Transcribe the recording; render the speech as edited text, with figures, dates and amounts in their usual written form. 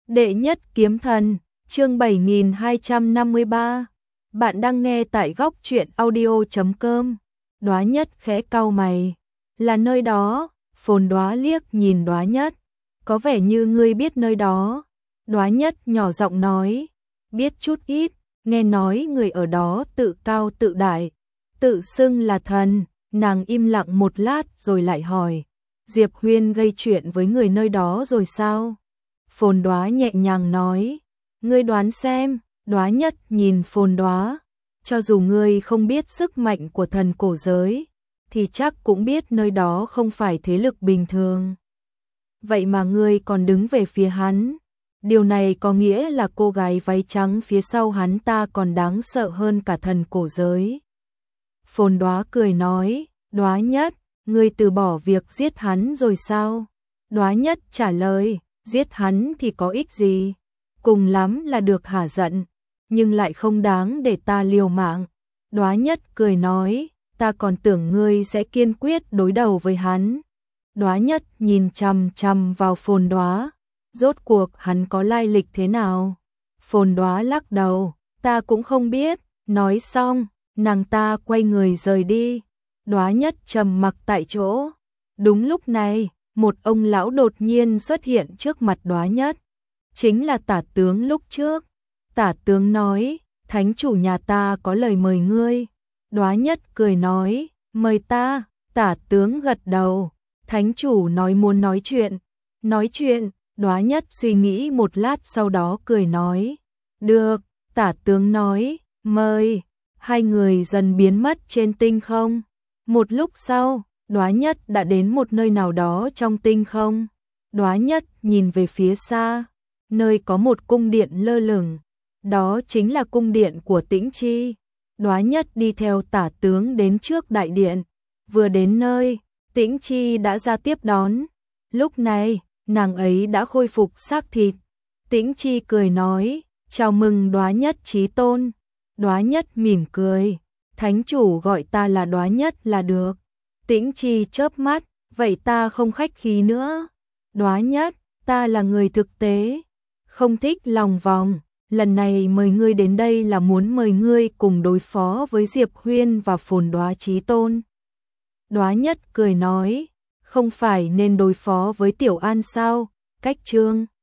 Đệ nhất kiếm thần, chương 7253. Bạn đang nghe tại góc truyện audio.com. Đóa Nhất khẽ cau mày. Là nơi đó? Phồn Đóa liếc nhìn Đóa Nhất. Có vẻ như ngươi biết nơi đó. Đóa Nhất nhỏ giọng nói. Biết chút ít, nghe nói người ở đó tự cao tự đại, tự xưng là thần. Nàng im lặng một lát rồi lại hỏi. Diệp Huyên gây chuyện với người nơi đó rồi sao? Phồn Đóa nhẹ nhàng nói, ngươi đoán xem. Đóa Nhất nhìn Phồn Đóa, cho dù ngươi không biết sức mạnh của thần cổ giới, thì chắc cũng biết nơi đó không phải thế lực bình thường. Vậy mà ngươi còn đứng về phía hắn, điều này có nghĩa là cô gái váy trắng phía sau hắn ta còn đáng sợ hơn cả thần cổ giới. Phồn Đóa cười nói, Đóa Nhất, ngươi từ bỏ việc giết hắn rồi sao? Đóa Nhất trả lời, giết hắn thì có ích gì, cùng lắm là được hả giận, nhưng lại không đáng để ta liều mạng. Đóa Nhất cười nói, ta còn tưởng ngươi sẽ kiên quyết đối đầu với hắn. Đóa Nhất nhìn chằm chằm vào Phồn Đóa, rốt cuộc hắn có lai lịch thế nào? Phồn Đóa lắc đầu, ta cũng không biết. Nói xong, nàng ta quay người rời đi. Đóa Nhất trầm mặc tại chỗ. Đúng lúc này, một ông lão đột nhiên xuất hiện trước mặt Đóa Nhất. Chính là Tả tướng lúc trước. Tả tướng nói, thánh chủ nhà ta có lời mời ngươi. Đóa Nhất cười nói, mời ta. Tả tướng gật đầu, thánh chủ nói muốn nói chuyện. Nói chuyện, Đóa Nhất suy nghĩ một lát sau đó cười nói, được. Tả tướng nói, mời. Hai người dần biến mất trên tinh không. Một lúc sau, Đóa Nhất đã đến một nơi nào đó trong tinh không. Đóa Nhất nhìn về phía xa, nơi có một cung điện lơ lửng, đó chính là cung điện của Tĩnh Chi. Đóa Nhất đi theo Tả tướng đến trước đại điện, vừa đến nơi, Tĩnh Chi đã ra tiếp đón. Lúc này, nàng ấy đã khôi phục xác thịt. Tĩnh Chi cười nói, chào mừng Đóa Nhất chí tôn. Đóa Nhất mỉm cười, thánh chủ gọi ta là Đóa Nhất là được. Tĩnh Chi chớp mắt, vậy ta không khách khí nữa. Đóa Nhất, ta là người thực tế, không thích lòng vòng. Lần này mời ngươi đến đây là muốn mời ngươi cùng đối phó với Diệp Huyên và Phồn Đóa chí tôn. Đóa Nhất cười nói, không phải nên đối phó với Tiểu An sao? Cách chương